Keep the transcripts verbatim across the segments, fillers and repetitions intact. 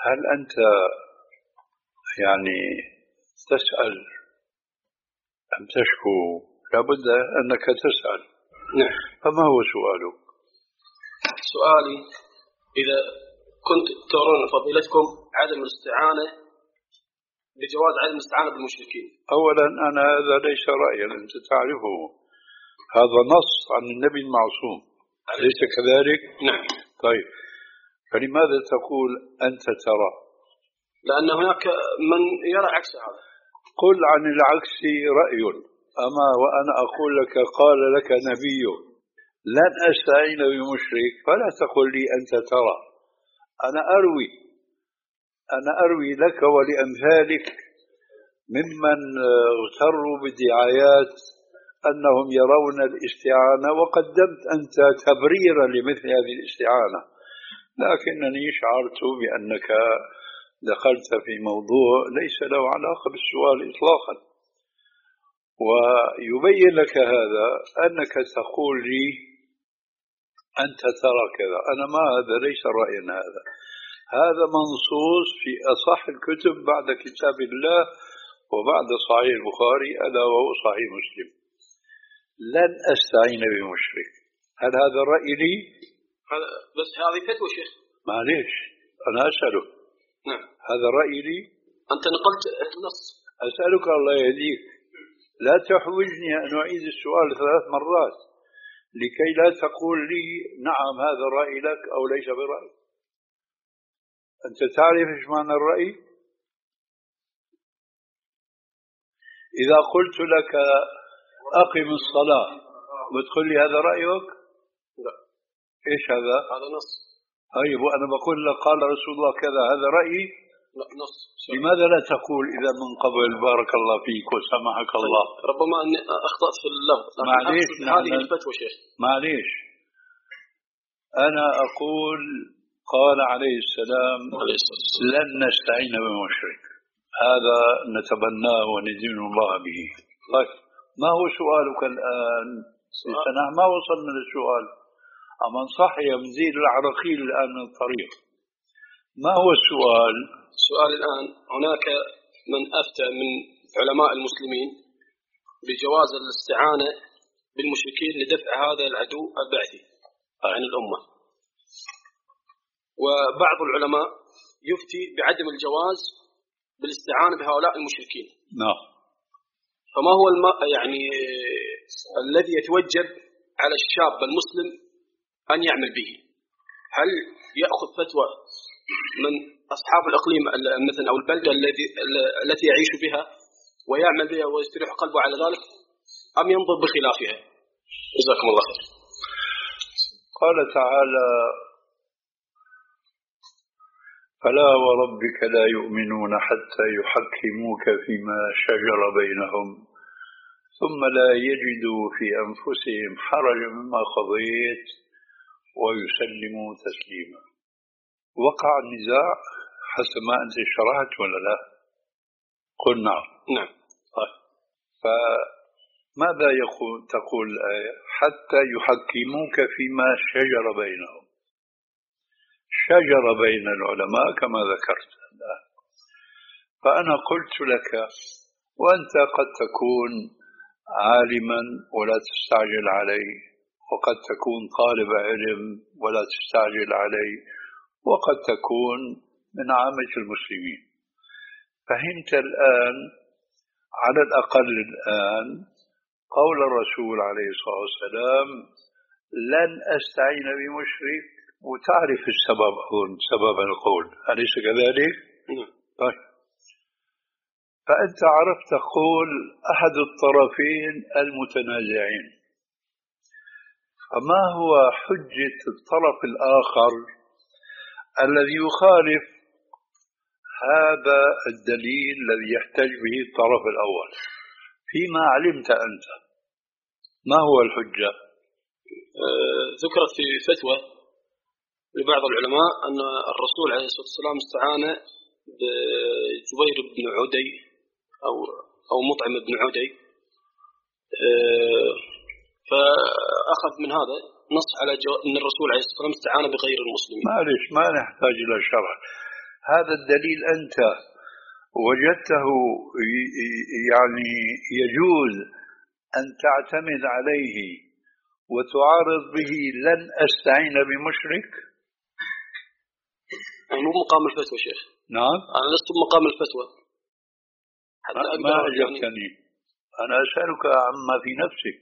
هل أنت يعني تسأل أم تشكو؟ لابد أنك تسأل. نعم. فما هو سؤالك؟ سؤالي إذا كنت ترون فضيلتكم عدم الاستعانة بجواز عدم الاستعانة بالمشركين. أولا أنا هذا ليس رأيا، أنت تعرفه، هذا نص عن النبي المعصوم، أليس كذلك؟ نعم. طيب فلماذا تقول أنت ترى؟ لأن هناك من يرى عكس هذا. قل عن العكس رأي، أما وأنا أقول لك قال لك نبي لن أستعين بمشرك فلا تقل لي أنت ترى. أنا أروي أنا أروي لك ولأمثالك ممن اغتروا بالدعايات أنهم يرون الاستعانة، وقدمت أنت تبريرا لمثل هذه الاستعانة، لكنني شعرت بأنك دخلت في موضوع ليس له علاقة بالسؤال إطلاقا. ويبين لك هذا أنك تقول لي أنت ترى كذا، أنا ما هذا ليس رأيا، هذا هذا منصوص في أصح الكتب بعد كتاب الله وبعد صحيح البخاري ألا وهو صحيح مسلم. لن أستعين بمشرك، هل هذا الرأي لي؟ بس هذه فتوى شيخ. معليش أنا أسأله. نعم. هذا الرأي لي؟ أنت نقلت النص. أسألك الله يهديك لا تحوجني أن أعيد السؤال ثلاث مرات لكي لا تقول لي نعم هذا الرأي لك أو ليس برأي. أنت تعرف إيش معنى الرأي؟ إذا قلت لك أقم الصلاة بتقول لي هذا رأيك؟ لا. إيش هذا؟ هذا نص. طيب وأنا بقول لك قال رسول الله كذا، هذا رأيي؟ لا نص. لماذا لا تقول إذا من قبل بارك الله فيك وسمحك الله؟ ربما أني أخطأت في اللفظ. معليش هذه الفتوى شيخ. معليش أنا أقول قال عليه السلام لن نستعين بمشرك، هذا نتبناه وندين الله به. طيب ما هو سؤالك الآن؟ نحن ما وصلنا للسؤال، أما صح يمزيد العراقيل الآن من الطريق. ما هو السؤال؟ السؤال الآن هناك من أفتى من علماء المسلمين بجواز الاستعانة بالمشركين لدفع هذا العدو البعثي عن الأمة، وبعض العلماء يفتي بعدم الجواز بالاستعانة بهؤلاء المشركين. نعم. فما هو الم... يعني الذي يتوجب على الشاب المسلم أن يعمل به؟ هل يأخذ فتوى من أصحاب الإقليم مثلا أو البلدة الذي التي يعيش بها ويعمل بها ويستريح قلبه على ذلك، أم ينظر بخلافها؟ جزاكم الله خير. قال تعالى فلا وربك لا يؤمنون حتى يحكموك فيما شجر بينهم ثم لا يجدوا في أنفسهم حرجا مما قضيت ويسلموا تسليما. وقع النزاع حسب ما أنت شرحت ولا لا؟ قل نعم. نعم. طيب فماذا يقول تقول الآية؟ حتى يحكموك فيما شجر بينهم. شجر بين العلماء كما ذكرت الآن. فأنا قلت لك وأنت قد تكون عالما ولا تستعجل عليه، وقد تكون طالب علم ولا تستعجل عليه، وقد تكون من عامة المسلمين. فهمت الآن على الأقل الآن قول الرسول عليه الصلاة والسلام لن أستعين بمشرك، وتعرف السبب أظن سبب القول، أليس كذلك؟ طيب فأنت عرفت قول أحد الطرفين المتنازعين، فما هو حجة الطرف الآخر الذي يخالف هذا الدليل الذي يحتج به الطرف الأول فيما علمت أنت؟ ما هو الحجة؟ أه ذكرت في فتوى لبعض العلماء أن الرسول عليه الصلاة والسلام استعان بجبير بن عدي أو أو مطعم بن عدي، أه فأخذ من هذا نص على أن الرسول عليه الصلاة والسلام استعان بغير المسلمين. معلش ما نحتاج إلى شرح، هذا الدليل أنت وجدته يعني يجوز أن تعتمد عليه وتعارض به لن أستعين بمشرك؟ يعني مو مقام الفتوى شيخ. نعم أنا لست مقام الفتوى حتى ما أجبتني يعني. أنا أسألك عما في نفسك.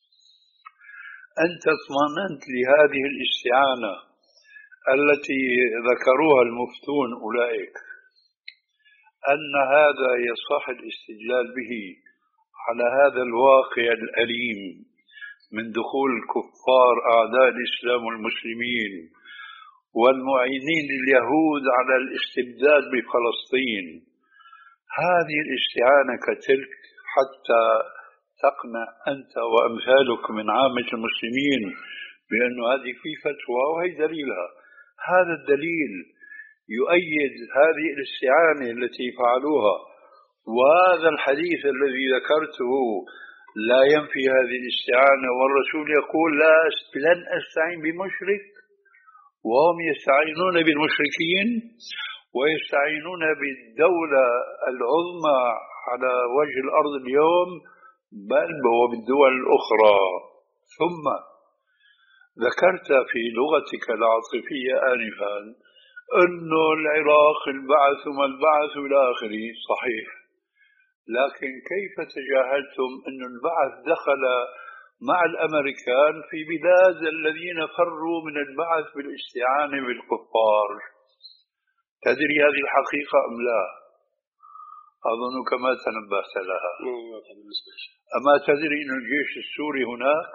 أنت اطمأننت لهذه الاستعانة التي ذكروها المفتون أولئك أن هذا يصح الاستدلال به على هذا الواقع الأليم من دخول الكفار أعداء الإسلام والمسلمين والمعينين اليهود على الاستبداد بفلسطين. هذه الاستعانة كتلك حتى تقنع أنت وأمثالك من عامة المسلمين بأن هذه في فتوى وهي دليلها. هذا الدليل يؤيد هذه الاستعانة التي فعلوها، وهذا الحديث الذي ذكرته لا ينفي هذه الاستعانة، والرسول يقول لا لن أستعين بمشرك، وهم يستعينون بالمشركين ويستعينون بالدولة العظمى على وجه الأرض اليوم بل وبالدول الأخرى. ثم ذكرت في لغتك العاطفية آنفا أنه العراق البعث وما البعث إلى آخره، صحيح، لكن كيف تجاهلتم أن البعث دخل مع الأمريكان في بلاد الذين فروا من البعث بالاستعانة بالكفار؟ تدري هذه الحقيقة أم لا؟ أظنك ما تنبهت لها. أما تدري أن الجيش السوري هناك؟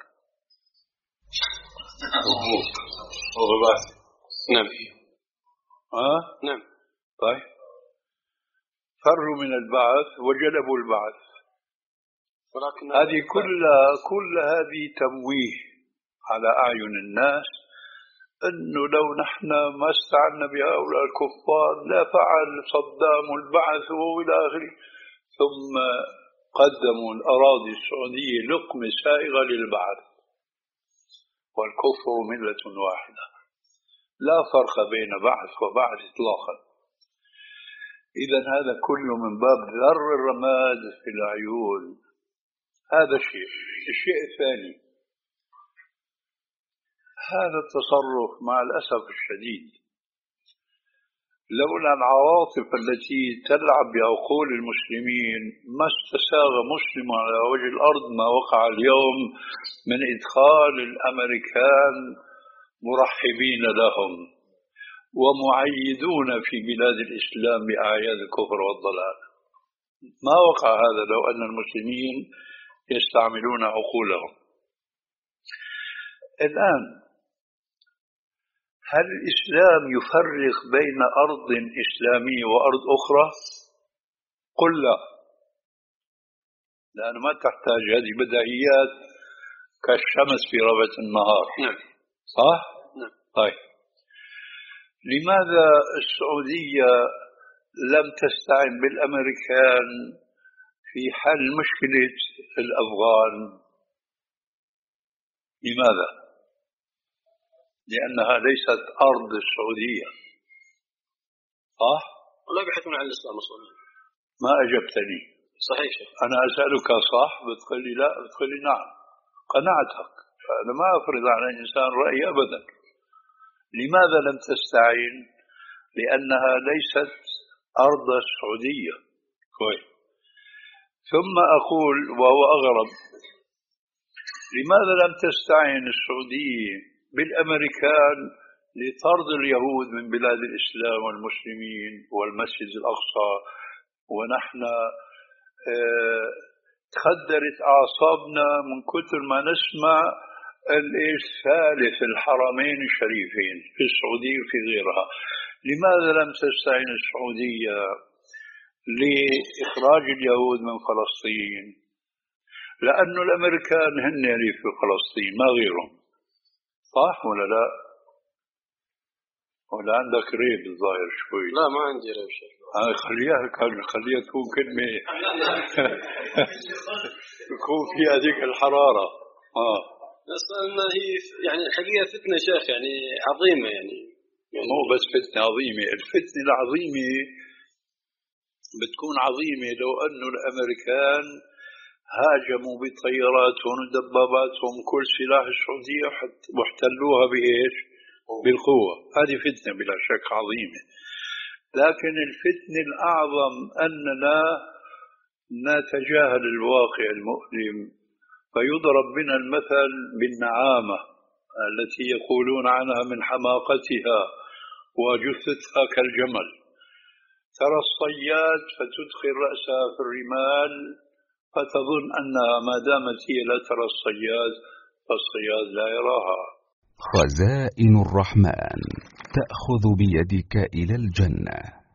نعم. ها؟ نعم. طيب، فروا من البعث وجلبوا البعث. ولكن هذه كل كل هذه تمويه على أعين الناس أنه لو نحن ما استعنا بهؤلاء الكفار لا فعل صدام البعث وإلى آخره. ثم قدموا الأراضي السعودية لقمة سائغة للبعث، والكفر ملة واحدة، لا فرق بين بعث وبعث إطلاقا. إذن هذا كله من باب ذر الرماد في العيون. هذا شيء. الشيء الثاني، هذا التصرف مع الأسف الشديد لولا العواطف التي تلعب بعقول المسلمين ما استساغ مسلم على وجه الأرض ما وقع اليوم من إدخال الأمريكان مرحبين لهم ومعيدون في بلاد الإسلام بأعياد الكفر والضلال. ما وقع هذا لو أن المسلمين يستعملون عقولهم. الآن هل الإسلام يفرق بين أرض إسلامية وأرض أخرى؟ قل لا، لأن ما تحتاج، هذه بديهيات كالشمس في ربع النهار. نعم. صح؟ نعم. طيب، لماذا السعودية لم تستعن بالأمريكان في حل مشكلة الأفغان؟ لماذا؟ لأنها ليست أرض السعودية. صح؟ ولا يبحثون عن الإسلام أصلا. ما أجبتني. صحيح شيخ. أنا أسألك صح بتقول لي لا، بتقول لي نعم، قناعتك. فأنا ما أفرض على الإنسان رأي أبدا. لماذا لم تستعين؟ لأنها ليست أرض السعودية. كويس. ثم أقول وهو أغرب، لماذا لم تستعين السعودية بالأمريكان لطرد اليهود من بلاد الإسلام والمسلمين والمسجد الأقصى، ونحن اه تخدرت أعصابنا من كثر ما نسمع الثالث الحرمين الشريفين في السعودية وفي غيرها. لماذا لم تستعين السعودية لإخراج اليهود من فلسطين؟ لأن الأمريكان هن اللي في فلسطين ما غيرهم. صح ولا لا؟ ولا عندك ريب الظاهر شوي؟ لا ما عندي ريب شيء. أنا خليها خليها تكون كلمة تكون فيها ذيك الحرارة. آه. بس أن هي يعني الحقيقة فتنة شيخ يعني عظيمة يعني يعني مو بس فتنة عظيمة، الفتنة العظيمة بتكون عظيمة لو أنه الأمريكان هاجموا بطياراتهم ودباباتهم كل سلاح السعودية واحتلوها بإيش؟ بالقوة. هذه فتنة بلا شك عظيمة. لكن الفتنة الأعظم أننا نتجاهل الواقع المؤلم، فيضرب بنا المثل بالنعامة التي يقولون عنها من حماقتها وجثتها كالجمل. ترى الصياد فتدخل رأسها في الرمال فتظن أنها ما دامت هي لا ترى الصياد فالصياد لا يراها. خزائن الرحمن تأخذ بيدك إلى الجنة.